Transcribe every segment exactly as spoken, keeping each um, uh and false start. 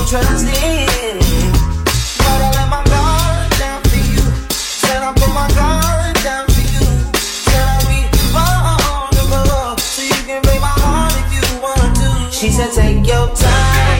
trusting. But I let my guard down for you. Said I put my guard down for you. Said I'll be vulnerable, so you can break my heart if you want to. She said take your time.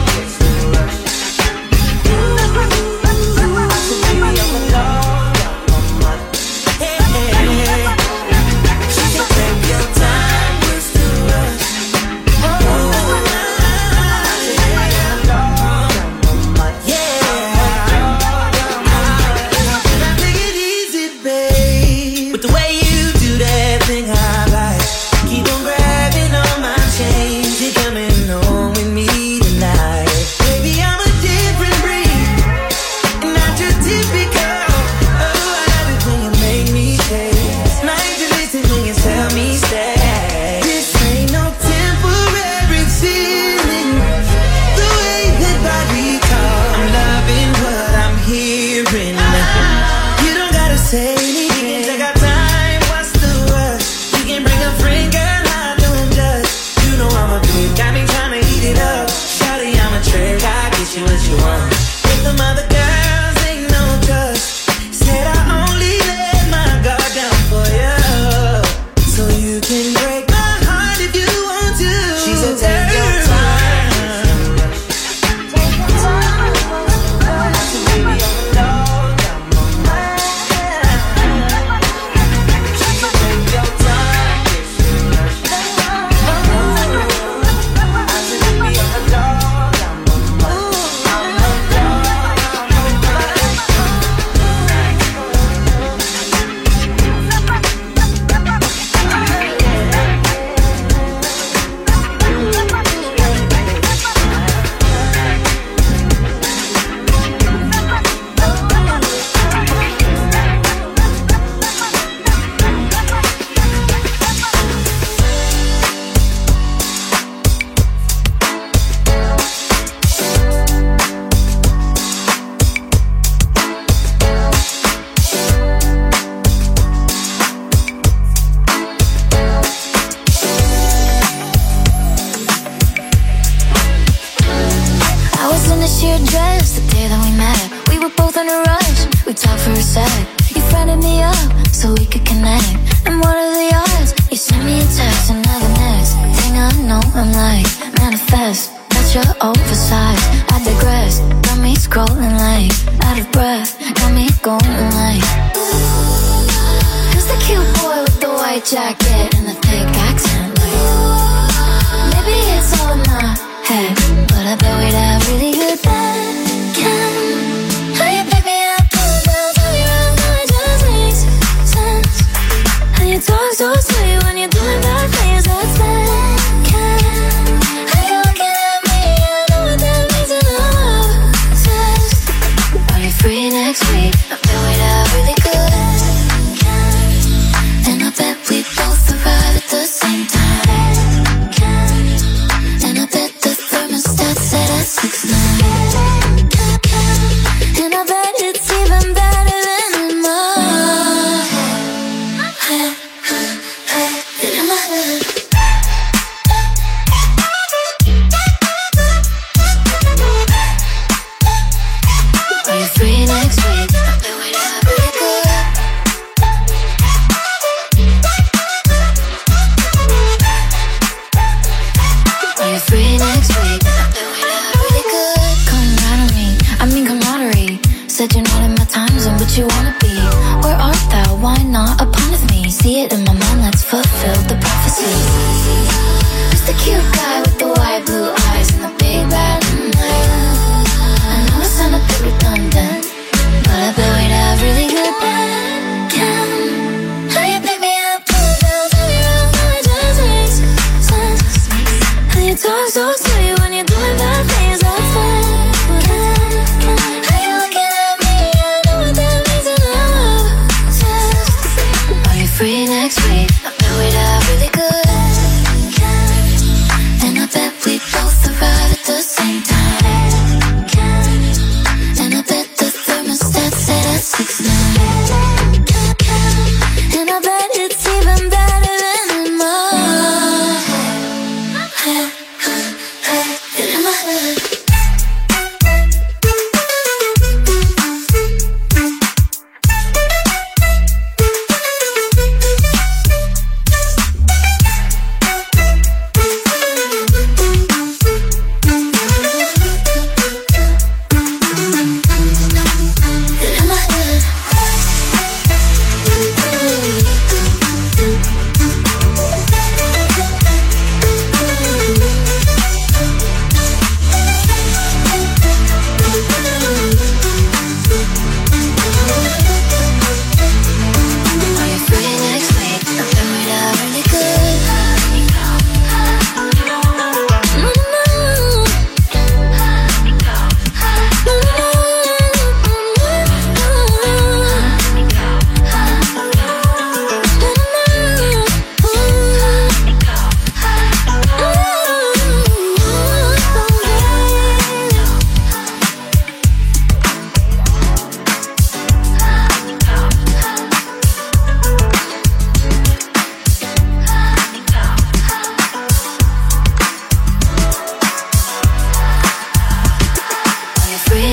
And I bet we both would rather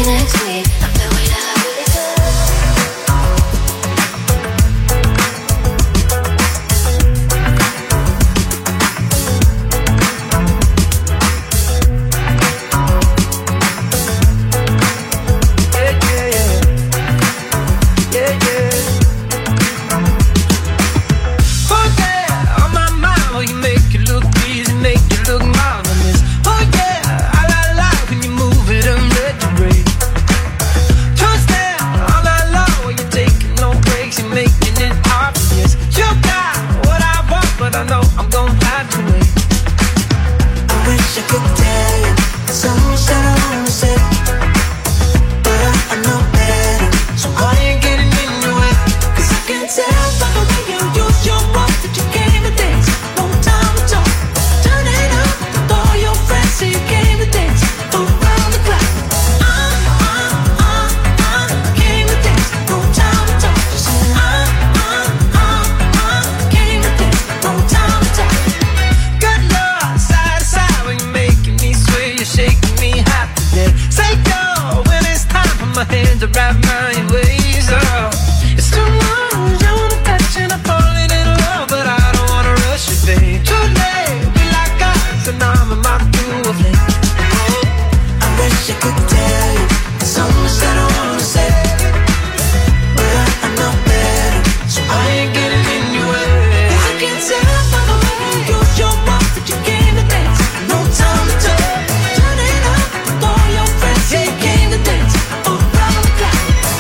Turn it up with all your friends. You came to dance around the clock.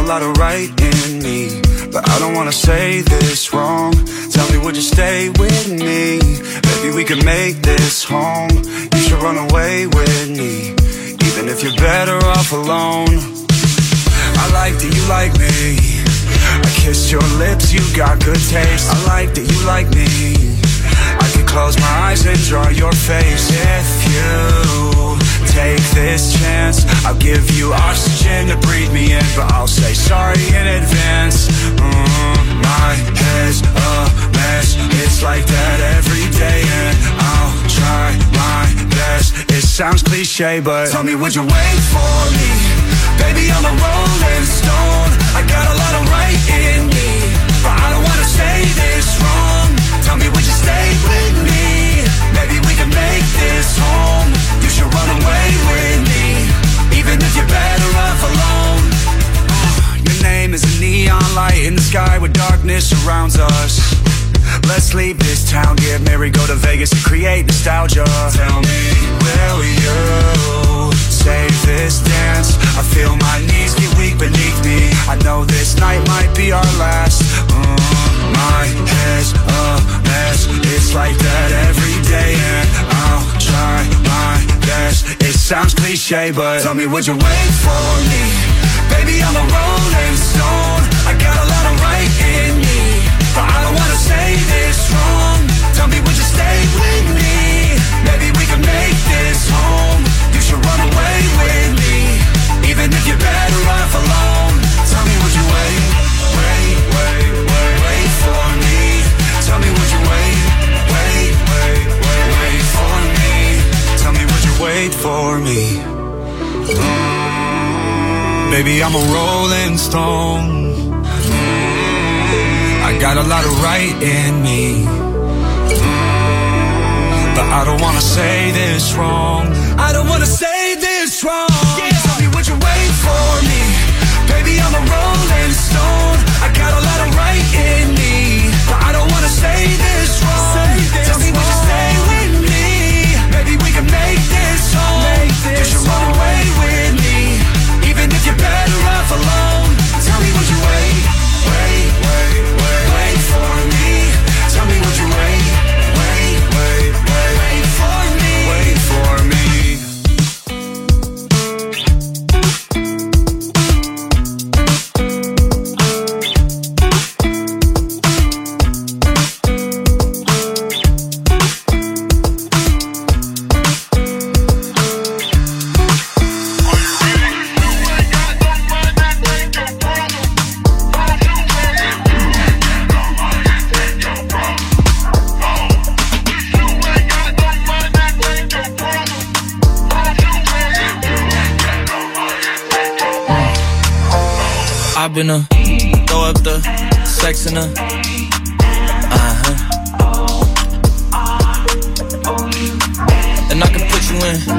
lot of right in me, but I don't wanna say this wrong. Tell me, would you stay with me? Maybe we could make this home. You should run away with me, even if you're better off alone. I like that you like me. I kissed your lips, you got good taste. I like that you like me. I could close my eyes and draw your face. If you take this chance, I'll give you oxygen to breathe me in, but I'll say sorry in advance. mm, My head's a mess, it's like that every day, and I'll try my best. It sounds cliche, but tell me, would you wait for me? Baby, I'm a rolling stone. I got a lot of right in me, but I don't wanna say this wrong. Tell me, would you stay with me? Maybe we can make this home. You should run away with me, even if you're better off alone. Your name is a neon light in the sky where darkness surrounds us. Let's leave this town, get married, go to Vegas and create nostalgia. Tell me, will you save this dance? I feel my knees get weak beneath me. I know this night might be our last. mm, My head's a mess, it's like that every day, and I'll try my best. It sounds cliche, but tell me, would you wait for me? Baby, I'm a rolling stone. I got a lot of right in me, but I don't wanna say this wrong. Tell me, would you stay with me? Maybe we can make this home. You should run away with me, even if you're better off alone. Tell me, would you wait, wait, wait, wait, wait for me? Tell me, would you wait, wait, wait, wait, wait for me? Tell me, would you wait for me? mm, Baby, I'm a rolling stone. I got a lot of right in me, mm, but I don't wanna say this wrong. I don't wanna say this wrong. Yeah. Tell me, would you wait for me? Baby, I'm a rolling stone. I got a lot of right in me, but I don't wanna say this wrong. Say this Tell me, would you stay with me? Maybe we can make this home. Make this you should run away with me, even if you're better off alone. Tell me, would you wait, wait, wait, wait, wait for me? Tell me, would you wait, wait, wait, wait, wait for me? Wait for me. I've been a throw up the sex in a uh-huh. And I can put you in.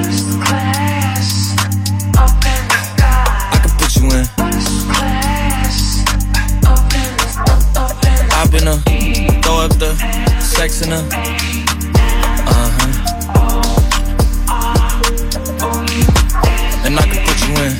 I can put you in. I've been a throw up the sex in a uh-huh. And I can put you in.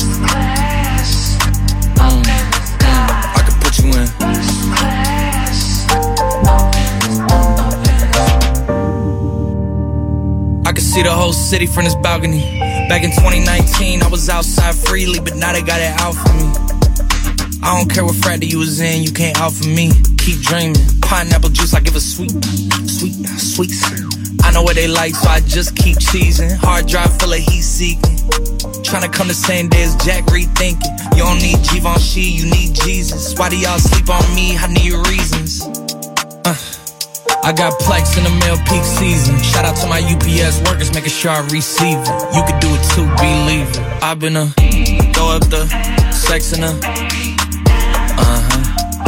See the whole city from this balcony. Back in twenty nineteen, I was outside freely, but now they got it out for me. I don't care what frat you was in, you can't out for me. Keep dreaming, pineapple juice, I give a sweet, sweet, sweet. I know what they like, so I just keep cheesing. Hard drive full of heat seeking. Tryna come the same day as Jack, rethinking. You don't need Givenchy, you need Jesus. Why do y'all sleep on me? I need reasons. Uh. I got Plex in the mail peak season. Shout out to my U P S workers, making sure I receive it. You can do it too, believe it. I've been a throw up the sex in a uh-huh.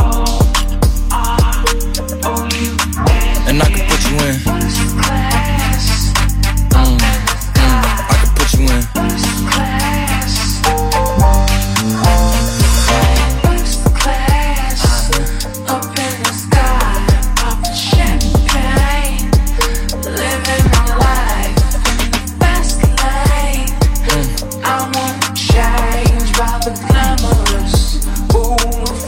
And I can put you in. mm, mm, I can put you in. The glamorous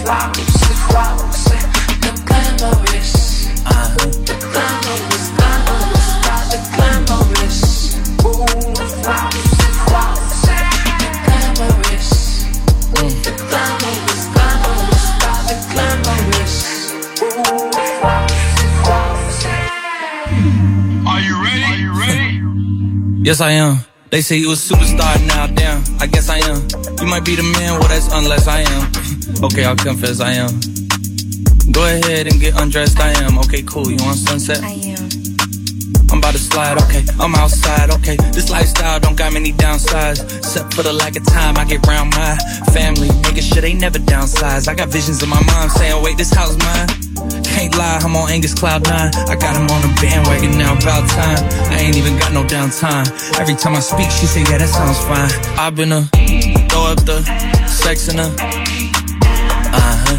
Yes, I am. They say you a superstar now, damn, I guess I am. You might be the man, well that's unless I am. Okay, I'll confess I am. Go ahead and get undressed, I am. Okay, cool, you on Sunset? I am. I'm about to slide, okay, I'm outside, okay. This lifestyle don't got many downsides, except for the lack of time I get around my family, making sure they never downsize. I got visions of my mom saying, wait, this house mine. Can't lie, I'm on Angus Cloud nine. I got him on the bandwagon now, about time. I ain't even got no downtime. Every time I speak, she say, yeah, that sounds fine. I've been a throw up the sex in her. Uh-huh.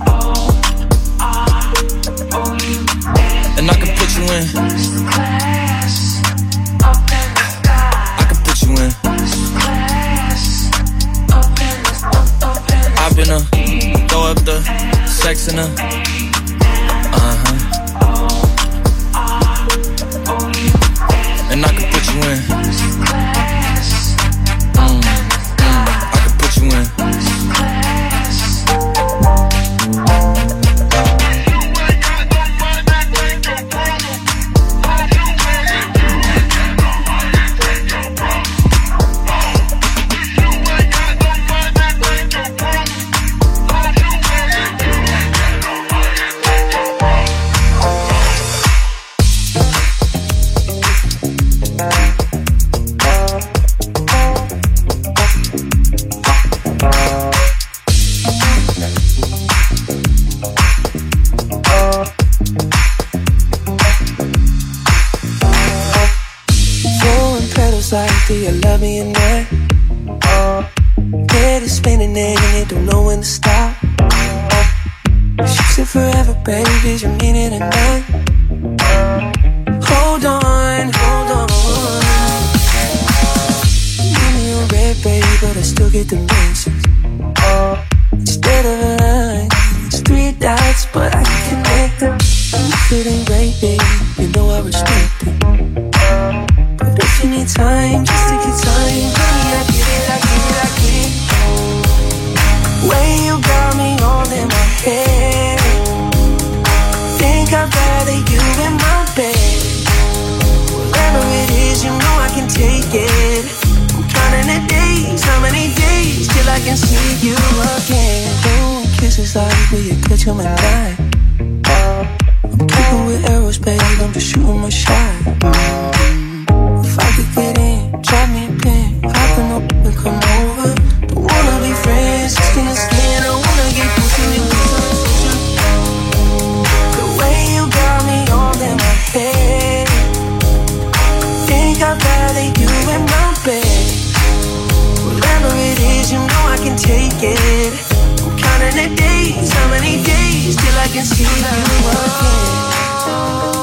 And I can put you in. I can put you in. I've been a throw up the sex in her. Uh-huh. And I can put you in. Mm, mm, I can put you in. Do you love me or not? Head is spinning and it don't know when to stop. She said forever, baby, you mean it or not? Hold on, hold on. Give me a red, baby, but I still get the mentions. Instead of a line, it's three dots, but I can connect them. If it ain't right, baby, you know I respect it. If you need time, just take your time. Honey, I get it, I get it, I get it. Way you got me all in my head. Think I'd rather you in my bed. Whatever it is, you know I can take it. I'm counting the days, how many days till I can see you again. Blowing kisses like will you catch on my night. I'm keeping with arrows, babe, I'm just shooting my shot. If I could get in, drop me a pin, hop in up and come over. Don't wanna be friends, skin to skin, I wanna get close to you. The way you got me all in my head. Think I'd rather you in my bed. Whatever it is, you know I can take it. I'm counting the days, how many days till I can see you again.